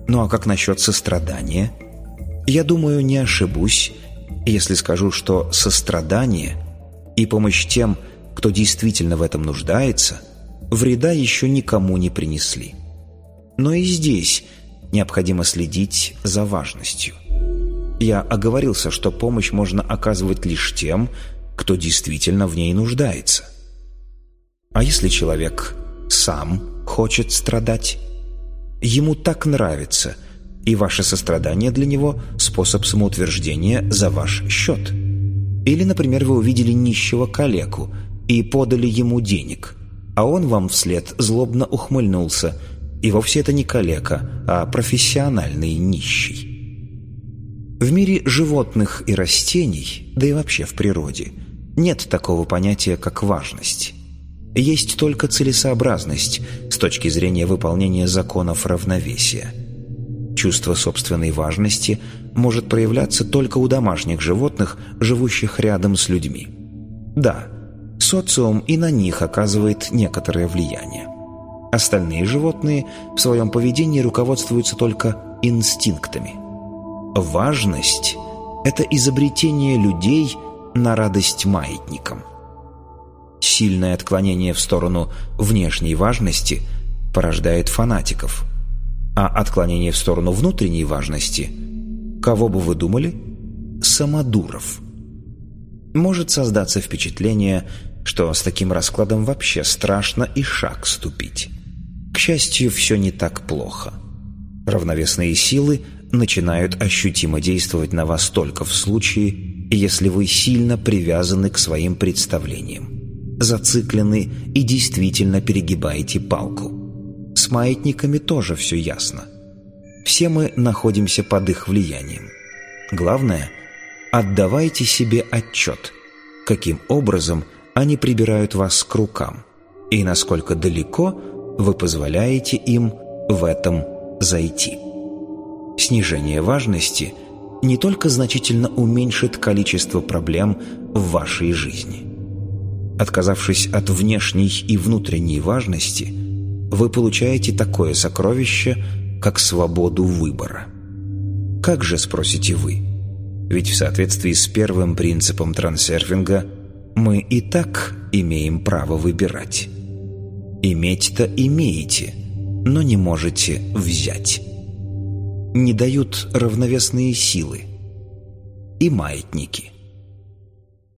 Ну а как насчет сострадания? Я думаю, не ошибусь, если скажу, что сострадание и помощь тем, кто действительно в этом нуждается, вреда еще никому не принесли. Но и здесь необходимо следить за важностью. Я оговорился, что помощь можно оказывать лишь тем, кто действительно в ней нуждается. А если человек сам хочет страдать? Ему так нравится, и ваше сострадание для него – способ самоутверждения за ваш счет. Или, например, вы увидели нищего калеку и подали ему денег, а он вам вслед злобно ухмыльнулся, и вовсе это не калека, а профессиональный нищий. В мире животных и растений, да и вообще в природе, нет такого понятия, как важность. Есть только целесообразность с точки зрения выполнения законов равновесия. Чувство собственной важности может проявляться только у домашних животных, живущих рядом с людьми. Да, социум и на них оказывает некоторое влияние. Остальные животные в своем поведении руководствуются только инстинктами. Важность – это изобретение людей на радость маятникам. Сильное отклонение в сторону внешней важности порождает фанатиков, а отклонение в сторону внутренней важности – кого бы вы думали? Самодуров. Может создаться впечатление, что с таким раскладом вообще страшно и шаг ступить. К счастью, все не так плохо. Равновесные силы начинают ощутимо действовать на вас только в случае, если вы сильно привязаны к своим представлениям, зациклены и действительно перегибаете палку. С маятниками тоже все ясно. Все мы находимся под их влиянием. Главное, отдавайте себе отчет, каким образом они прибирают вас к рукам и насколько далеко вы позволяете им в этом зайти. Снижение важности не только значительно уменьшит количество проблем в вашей жизни. Отказавшись от внешней и внутренней важности, вы получаете такое сокровище, как свободу выбора. Как же, спросите вы? Ведь в соответствии с первым принципом трансерфинга мы и так имеем право выбирать. Иметь-то имеете, но не можете взять. Не дают равновесные силы и маятники.